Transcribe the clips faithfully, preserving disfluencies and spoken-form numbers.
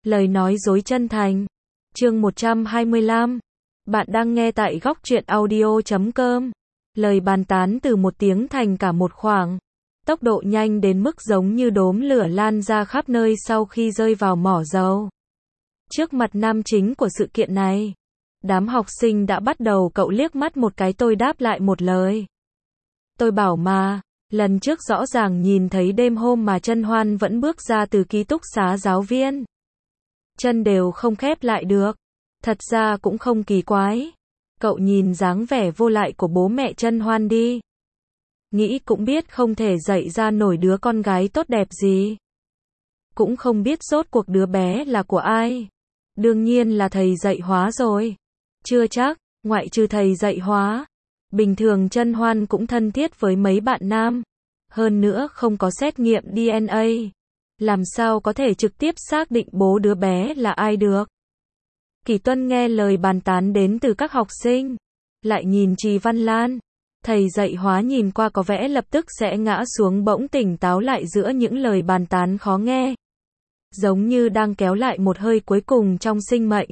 Lời nói dối chân thành. Chương một trăm hai mươi lăm. Bạn đang nghe tại góc truyện audio chấm com. Lời bàn tán từ một tiếng thành cả một khoảng. Tốc độ nhanh đến mức giống như đốm lửa lan ra khắp nơi sau khi rơi vào mỏ dầu. Trước mặt nam chính của sự kiện này, đám học sinh đã bắt đầu cậu liếc mắt một cái tôi đáp lại một lời. Tôi bảo mà, lần trước rõ ràng nhìn thấy đêm hôm mà Trân Hoan vẫn bước ra từ ký túc xá giáo viên. Chân đều không khép lại được. Thật ra cũng không kỳ quái. Cậu nhìn dáng vẻ vô lại của bố mẹ Trân Hoan đi. Nghĩ cũng biết không thể dạy ra nổi đứa con gái tốt đẹp gì. Cũng không biết rốt cuộc đứa bé là của ai. Đương nhiên là thầy dạy hóa rồi. Chưa chắc, ngoại trừ thầy dạy hóa. Bình thường Trân Hoan cũng thân thiết với mấy bạn nam. Hơn nữa không có xét nghiệm đê en a. Làm sao có thể trực tiếp xác định bố đứa bé là ai được. Kỷ Tuân nghe lời bàn tán đến từ các học sinh. Lại nhìn Trì Văn Lan. Thầy dạy hóa nhìn qua có vẻ lập tức sẽ ngã xuống bỗng tỉnh táo lại giữa những lời bàn tán khó nghe. Giống như đang kéo lại một hơi cuối cùng trong sinh mệnh.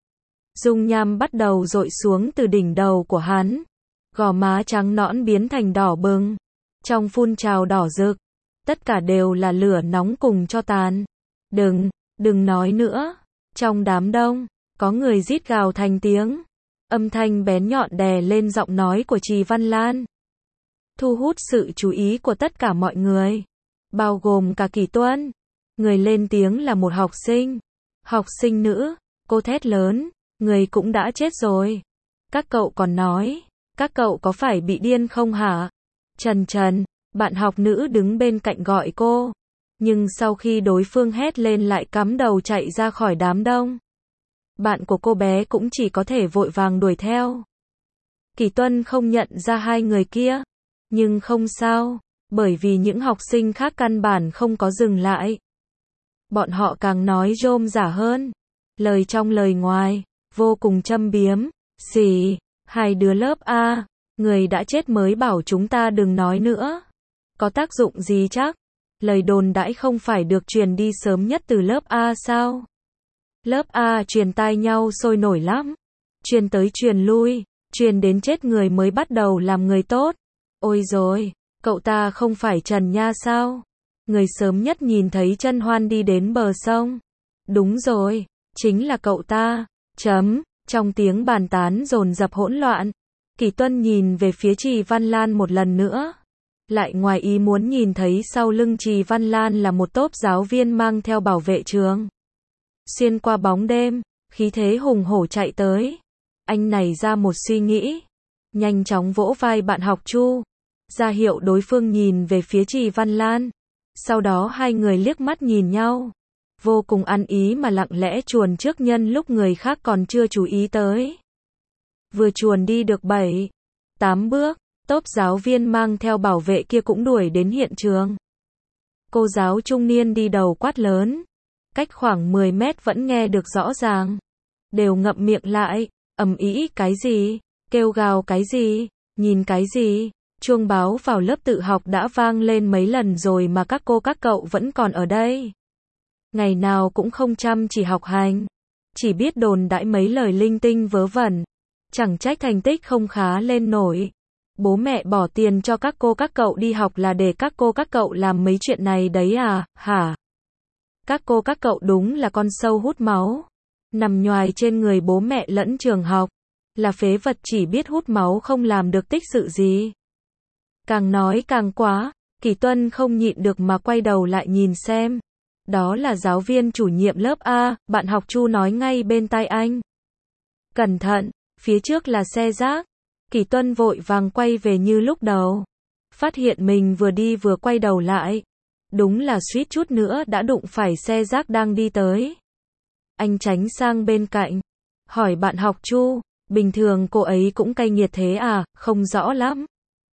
Dung nham bắt đầu dội xuống từ đỉnh đầu của hắn. Gò má trắng nõn biến thành đỏ bừng. Trong phun trào đỏ rực. Tất cả đều là lửa nóng cùng cho tàn. Đừng, đừng nói nữa. Trong đám đông, có người rít gào thành tiếng. Âm thanh bén nhọn đè lên giọng nói của Trì Văn Lan. Thu hút sự chú ý của tất cả mọi người. Bao gồm cả Kỷ Tuân. Người lên tiếng là một học sinh. Học sinh nữ, cô thét lớn. Người cũng đã chết rồi. Các cậu còn nói. Các cậu có phải bị điên không hả? Trần Trần, bạn học nữ đứng bên cạnh gọi cô. Nhưng sau khi đối phương hét lên lại cắm đầu chạy ra khỏi đám đông. Bạn của cô bé cũng chỉ có thể vội vàng đuổi theo. Kỷ Tuân không nhận ra hai người kia. Nhưng không sao, bởi vì những học sinh khác căn bản không có dừng lại. Bọn họ càng nói rôm rả hơn. Lời trong lời ngoài, vô cùng châm biếm. Xì, hai đứa lớp A, người đã chết mới bảo chúng ta đừng nói nữa. Có tác dụng gì chắc? Lời đồn đãi không phải được truyền đi sớm nhất từ lớp A sao? Lớp A truyền tai nhau sôi nổi lắm. Truyền tới truyền lui, truyền đến chết người mới bắt đầu làm người tốt. Ôi rồi, cậu ta không phải Trần Nha sao? Người sớm nhất nhìn thấy Trân Hoan đi đến bờ sông. Đúng rồi, chính là cậu ta. Chấm, trong tiếng bàn tán dồn dập hỗn loạn. Kỷ Tuân nhìn về phía Trì Văn Lan một lần nữa. Lại ngoài ý muốn nhìn thấy sau lưng Trì Văn Lan là một tốp giáo viên mang theo bảo vệ trường. Xuyên qua bóng đêm, khí thế hùng hổ chạy tới. Anh nảy ra một suy nghĩ. Nhanh chóng vỗ vai bạn học Chu. Ra hiệu đối phương nhìn về phía Trì Văn Lan. Sau đó hai người liếc mắt nhìn nhau. Vô cùng ăn ý mà lặng lẽ chuồn trước nhân lúc người khác còn chưa chú ý tới. Vừa chuồn đi được bảy, tám bước, tốp giáo viên mang theo bảo vệ kia cũng đuổi đến hiện trường. Cô giáo trung niên đi đầu quát lớn. Cách khoảng mười mét vẫn nghe được rõ ràng. Đều ngậm miệng lại, ầm ĩ cái gì, kêu gào cái gì, nhìn cái gì. Chuông báo vào lớp tự học đã vang lên mấy lần rồi mà các cô các cậu vẫn còn ở đây. Ngày nào cũng không chăm chỉ học hành. Chỉ biết đồn đãi mấy lời linh tinh vớ vẩn. Chẳng trách thành tích không khá lên nổi. Bố mẹ bỏ tiền cho các cô các cậu đi học là để các cô các cậu làm mấy chuyện này đấy à, hả? Các cô các cậu đúng là con sâu hút máu. Nằm nhoài trên người bố mẹ lẫn trường học. Là phế vật chỉ biết hút máu không làm được tích sự gì. Càng nói càng quá, Kỷ Tuân không nhịn được mà quay đầu lại nhìn xem. Đó là giáo viên chủ nhiệm lớp A, bạn học Chu nói ngay bên tai anh. Cẩn thận, phía trước là xe rác. Kỷ Tuân vội vàng quay về như lúc đầu. Phát hiện mình vừa đi vừa quay đầu lại. Đúng là suýt chút nữa đã đụng phải xe rác đang đi tới. Anh tránh sang bên cạnh. Hỏi bạn học Chu, bình thường cô ấy cũng cay nghiệt thế à, không rõ lắm.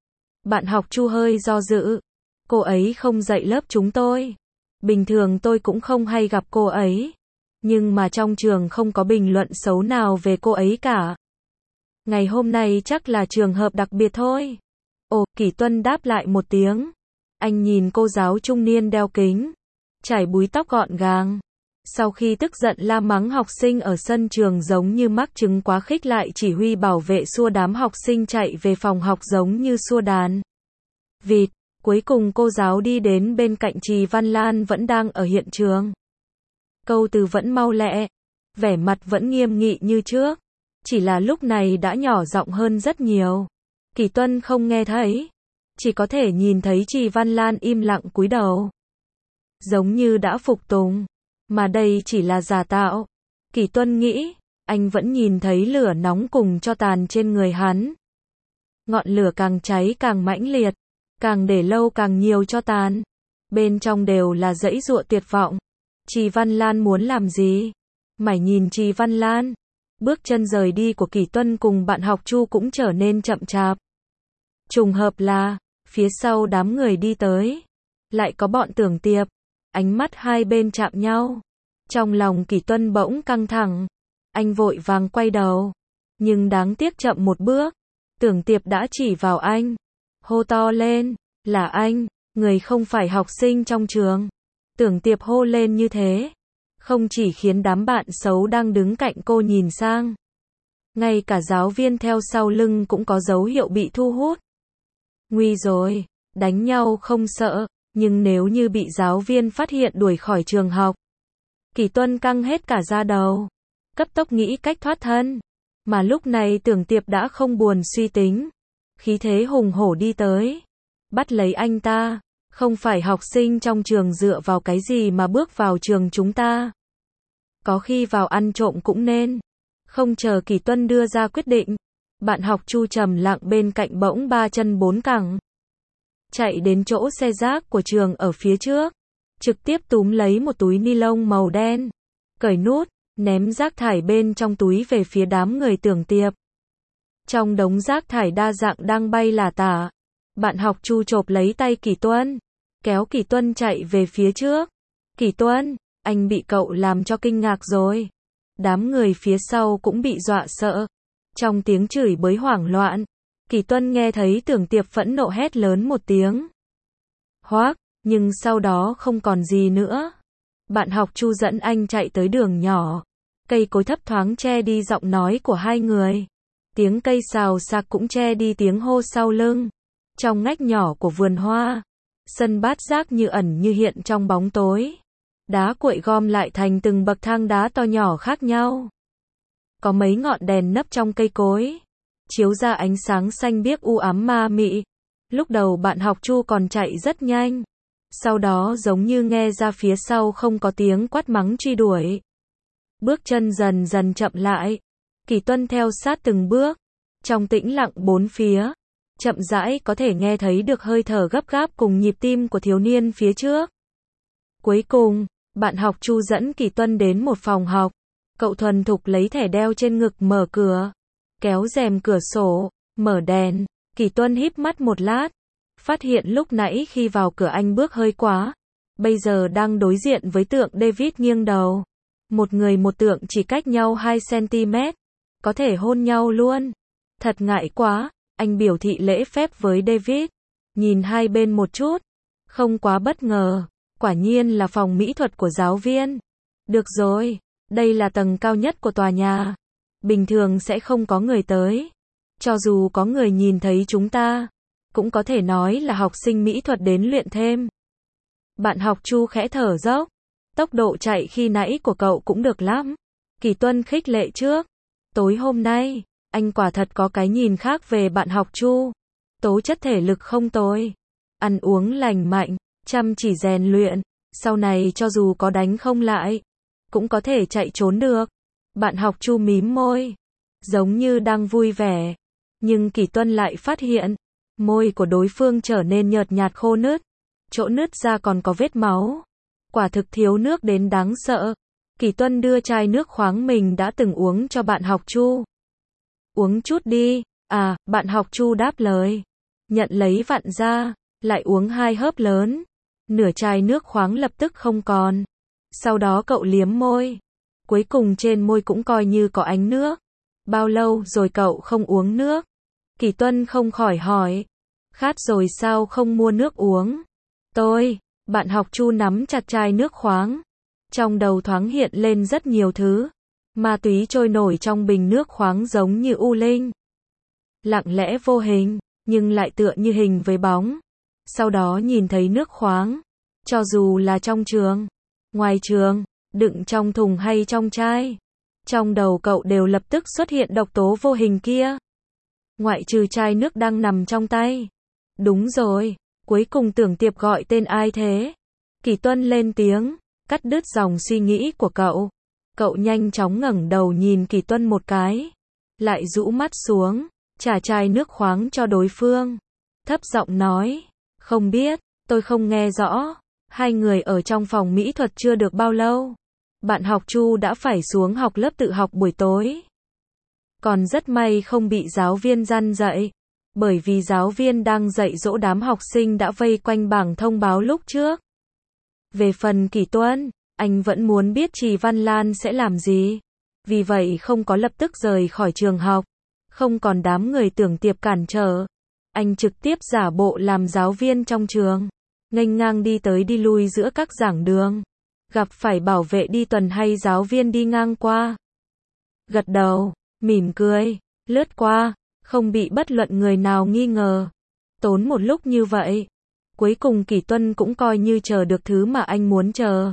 Bạn học Chu hơi do dự. Cô ấy không dạy lớp chúng tôi. Bình thường tôi cũng không hay gặp cô ấy. Nhưng mà trong trường không có bình luận xấu nào về cô ấy cả. Ngày hôm nay chắc là trường hợp đặc biệt thôi. Ồ, Kỷ Tuân đáp lại một tiếng. Anh nhìn cô giáo trung niên đeo kính. Trải búi tóc gọn gàng. Sau khi tức giận la mắng học sinh ở sân trường giống như mắc chứng quá khích, lại chỉ huy bảo vệ xua đám học sinh chạy về phòng học giống như xua đàn vịt. Cuối cùng cô giáo đi đến bên cạnh Trì Văn Lan vẫn đang ở hiện trường. Câu từ vẫn mau lẹ, vẻ mặt vẫn nghiêm nghị như trước, chỉ là lúc này đã nhỏ giọng hơn rất nhiều. Kỳ Tuân không nghe thấy, chỉ có thể nhìn thấy Trì Văn Lan im lặng cúi đầu, giống như đã phục tùng, mà đây chỉ là giả tạo. Kỳ Tuân nghĩ, anh vẫn nhìn thấy lửa nóng cùng tro tàn trên người hắn. Ngọn lửa càng cháy càng mãnh liệt, càng để lâu càng nhiều tro tàn. Bên trong đều là giãy giụa tuyệt vọng. Trì Văn Lan muốn làm gì? Mải nhìn Trì Văn Lan. Bước chân rời đi của Kỳ Tuân cùng bạn học Chu cũng trở nên chậm chạp. Trùng hợp là, phía sau đám người đi tới, lại có bọn Tưởng Tiệp. Ánh mắt hai bên chạm nhau. Trong lòng Kỳ Tuân bỗng căng thẳng. Anh vội vàng quay đầu. Nhưng đáng tiếc chậm một bước. Tưởng Tiệp đã chỉ vào anh. Hô to lên, là anh, người không phải học sinh trong trường. Tưởng Tiệp hô lên như thế, không chỉ khiến đám bạn xấu đang đứng cạnh cô nhìn sang, ngay cả giáo viên theo sau lưng cũng có dấu hiệu bị thu hút. Nguy rồi, đánh nhau không sợ, nhưng nếu như bị giáo viên phát hiện đuổi khỏi trường học. Kỳ Tuân căng hết cả da đầu, cấp tốc nghĩ cách thoát thân, mà lúc này Tưởng Tiệp đã không buồn suy tính, khí thế hùng hổ đi tới, bắt lấy anh ta. Không phải học sinh trong trường dựa vào cái gì mà bước vào trường chúng ta. Có khi vào ăn trộm cũng nên. Không chờ Kỳ Tuân đưa ra quyết định, bạn học Chu trầm lặng bên cạnh bỗng ba chân bốn cẳng, chạy đến chỗ xe rác của trường ở phía trước, trực tiếp túm lấy một túi ni lông màu đen, cởi nút, ném rác thải bên trong túi về phía đám người Tưởng Tiệp. Trong đống rác thải đa dạng đang bay lả tả, bạn học Chu chộp lấy tay Kỳ Tuân, kéo Kỳ Tuân chạy về phía trước. Kỳ Tuân, anh bị cậu làm cho kinh ngạc rồi. Đám người phía sau cũng bị dọa sợ. Trong tiếng chửi bới hoảng loạn, Kỳ Tuân nghe thấy Tưởng Tiệp phẫn nộ hét lớn một tiếng. Hoác, nhưng sau đó không còn gì nữa. Bạn học Chu dẫn anh chạy tới đường nhỏ. Cây cối thấp thoáng che đi giọng nói của hai người. Tiếng cây xào xạc cũng che đi tiếng hô sau lưng. Trong ngách nhỏ của vườn hoa, sân bát giác như ẩn như hiện trong bóng tối. Đá cuội gom lại thành từng bậc thang đá to nhỏ khác nhau. Có mấy ngọn đèn nấp trong cây cối, chiếu ra ánh sáng xanh biếc u ám ma mị. Lúc đầu bạn học Chu còn chạy rất nhanh, sau đó giống như nghe ra phía sau không có tiếng quát mắng truy đuổi. Bước chân dần dần chậm lại, Kỳ Tuân theo sát từng bước, trong tĩnh lặng bốn phía. Chậm rãi có thể nghe thấy được hơi thở gấp gáp cùng nhịp tim của thiếu niên phía trước. Cuối cùng, bạn học Chu dẫn Kỳ Tuân đến một phòng học. Cậu thuần thục lấy thẻ đeo trên ngực mở cửa, kéo rèm cửa sổ, mở đèn. Kỳ Tuân híp mắt một lát, phát hiện lúc nãy khi vào cửa anh bước hơi quá. Bây giờ đang đối diện với tượng David nghiêng đầu. Một người một tượng chỉ cách nhau hai xăng-ti-mét, có thể hôn nhau luôn. Thật ngại quá. Anh biểu thị lễ phép với David, nhìn hai bên một chút, không quá bất ngờ, quả nhiên là phòng mỹ thuật của giáo viên. Được rồi, đây là tầng cao nhất của tòa nhà, bình thường sẽ không có người tới. Cho dù có người nhìn thấy chúng ta, cũng có thể nói là học sinh mỹ thuật đến luyện thêm. Bạn học Chu khẽ thở dốc, tốc độ chạy khi nãy của cậu cũng được lắm. Kỳ Tuân khích lệ trước, tối hôm nay, anh quả thật có cái nhìn khác về bạn học Chu. Tố chất thể lực không tồi, ăn uống lành mạnh, chăm chỉ rèn luyện, sau này cho dù có đánh không lại, cũng có thể chạy trốn được. Bạn học Chu mím môi, giống như đang vui vẻ, nhưng Kỳ Tuân lại phát hiện, môi của đối phương trở nên nhợt nhạt khô nứt, chỗ nứt ra còn có vết máu. Quả thực thiếu nước đến đáng sợ. Kỳ Tuân đưa chai nước khoáng mình đã từng uống cho bạn học Chu. Uống chút đi. À, bạn học Chu đáp lời. Nhận lấy vặn ra, lại uống hai hớp lớn. Nửa chai nước khoáng lập tức không còn. Sau đó cậu liếm môi. Cuối cùng trên môi cũng coi như có ánh nước. Bao lâu rồi cậu không uống nước? Kỳ Tuân không khỏi hỏi. Khát rồi sao không mua nước uống? Tôi, bạn học Chu nắm chặt chai nước khoáng. Trong đầu thoáng hiện lên rất nhiều thứ. Ma túy trôi nổi trong bình nước khoáng giống như u linh. Lặng lẽ vô hình, nhưng lại tựa như hình với bóng. Sau đó nhìn thấy nước khoáng. Cho dù là trong trường, ngoài trường, đựng trong thùng hay trong chai. Trong đầu cậu đều lập tức xuất hiện độc tố vô hình kia. Ngoại trừ chai nước đang nằm trong tay. Đúng rồi, cuối cùng Tưởng Tiệp gọi tên ai thế? Kỳ Tuân lên tiếng, cắt đứt dòng suy nghĩ của cậu. Cậu nhanh chóng ngẩng đầu nhìn Kỳ Tuân một cái. Lại rũ mắt xuống, trả chai nước khoáng cho đối phương. Thấp giọng nói, không biết, tôi không nghe rõ. Hai người ở trong phòng mỹ thuật chưa được bao lâu. Bạn học Chu đã phải xuống học lớp tự học buổi tối. Còn rất may không bị giáo viên răn dạy. Bởi vì giáo viên đang dạy dỗ đám học sinh đã vây quanh bảng thông báo lúc trước. Về phần Kỳ Tuân, anh vẫn muốn biết Trì Văn Lan sẽ làm gì. Vì vậy không có lập tức rời khỏi trường học. Không còn đám người Tưởng Tiệp cản trở. Anh trực tiếp giả bộ làm giáo viên trong trường. Nghênh ngang đi tới đi lui giữa các giảng đường. Gặp phải bảo vệ đi tuần hay giáo viên đi ngang qua. Gật đầu, mỉm cười, lướt qua, không bị bất luận người nào nghi ngờ. Tốn một lúc như vậy. Cuối cùng Kỳ Tuân cũng coi như chờ được thứ mà anh muốn chờ.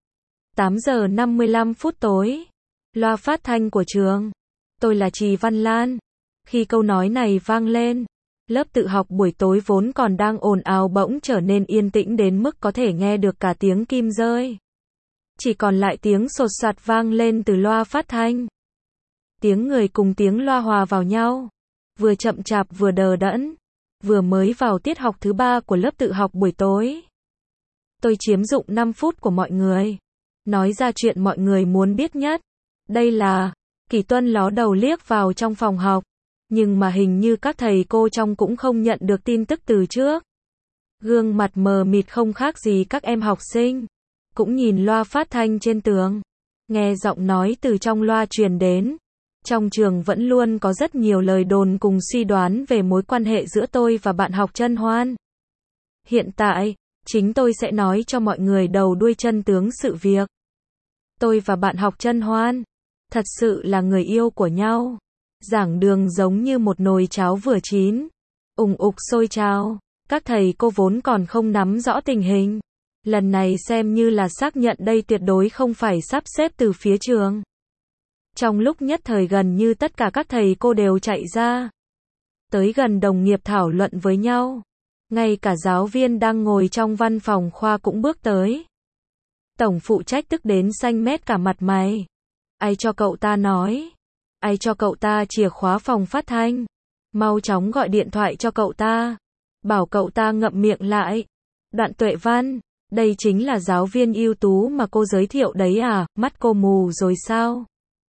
tám giờ năm mươi lăm phút tối. Loa phát thanh của trường. Tôi là Trì Văn Lan. Khi câu nói này vang lên, lớp tự học buổi tối vốn còn đang ồn ào bỗng trở nên yên tĩnh đến mức có thể nghe được cả tiếng kim rơi. Chỉ còn lại tiếng sột soạt vang lên từ loa phát thanh. Tiếng người cùng tiếng loa hòa vào nhau. Vừa chậm chạp vừa đờ đẫn. Vừa mới vào tiết học thứ ba của lớp tự học buổi tối. Tôi chiếm dụng năm phút của mọi người. Nói ra chuyện mọi người muốn biết nhất. Đây là... Kỳ Tuân ló đầu liếc vào trong phòng học. Nhưng mà hình như các thầy cô trong cũng không nhận được tin tức từ trước. Gương mặt mờ mịt không khác gì các em học sinh. Cũng nhìn loa phát thanh trên tường. Nghe giọng nói từ trong loa truyền đến. Trong trường vẫn luôn có rất nhiều lời đồn cùng suy đoán về mối quan hệ giữa tôi và bạn học Trân Hoan. Hiện tại, chính tôi sẽ nói cho mọi người đầu đuôi chân tướng sự việc. Tôi và bạn học Trân Hoan, thật sự là người yêu của nhau. Giảng đường giống như một nồi cháo vừa chín, ùng ục sôi trào. Các thầy cô vốn còn không nắm rõ tình hình. Lần này xem như là xác nhận đây tuyệt đối không phải sắp xếp từ phía trường. Trong lúc nhất thời gần như tất cả các thầy cô đều chạy ra. Tới gần đồng nghiệp thảo luận với nhau. Ngay cả giáo viên đang ngồi trong văn phòng khoa cũng bước tới. Tổng phụ trách tức đến xanh mét cả mặt mày. Ai cho cậu ta nói? Ai cho cậu ta chìa khóa phòng phát thanh? Mau chóng gọi điện thoại cho cậu ta. Bảo cậu ta ngậm miệng lại. Đoạn Tuệ Văn, đây chính là giáo viên ưu tú mà cô giới thiệu đấy à, mắt cô mù rồi sao?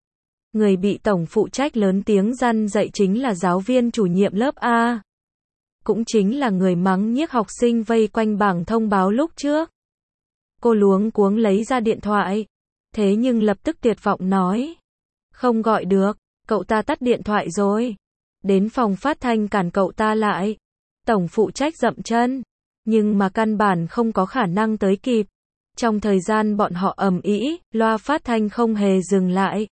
Người bị tổng phụ trách lớn tiếng răn dạy chính là giáo viên chủ nhiệm lớp A. Cũng chính là người mắng nhiếc học sinh vây quanh bảng thông báo lúc trước. Cô luống cuống lấy ra điện thoại. Thế nhưng lập tức tuyệt vọng nói. Không gọi được, cậu ta tắt điện thoại rồi. Đến phòng phát thanh cản cậu ta lại. Tổng phụ trách dậm chân. Nhưng mà căn bản không có khả năng tới kịp. Trong thời gian bọn họ ầm ĩ, loa phát thanh không hề dừng lại.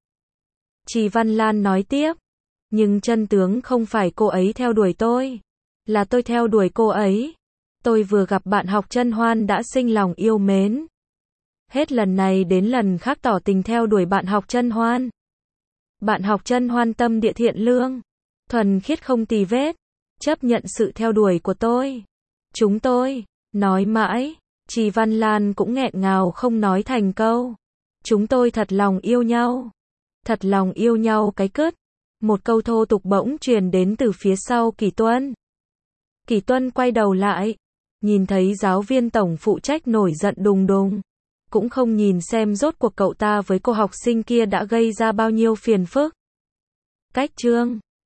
Trì Văn Lan nói tiếp. Nhưng chân tướng không phải cô ấy theo đuổi tôi. Là tôi theo đuổi cô ấy. Tôi vừa gặp bạn học Trân Hoan đã sinh lòng yêu mến. Hết lần này đến lần khác tỏ tình theo đuổi bạn học Trân Hoan. Bạn học Trân Hoan tâm địa thiện lương. Thuần khiết không tì vết. Chấp nhận sự theo đuổi của tôi. Chúng tôi, nói mãi. Trì Văn Lan cũng nghẹn ngào không nói thành câu. Chúng tôi thật lòng yêu nhau. Thật lòng yêu nhau cái cứt. Một câu thô tục bỗng truyền đến từ phía sau Kỳ Tuân. Kỳ Tuân quay đầu lại. Nhìn thấy giáo viên tổng phụ trách nổi giận đùng đùng. Cũng không nhìn xem rốt cuộc cậu ta với cô học sinh kia đã gây ra bao nhiêu phiền phức. Cách chương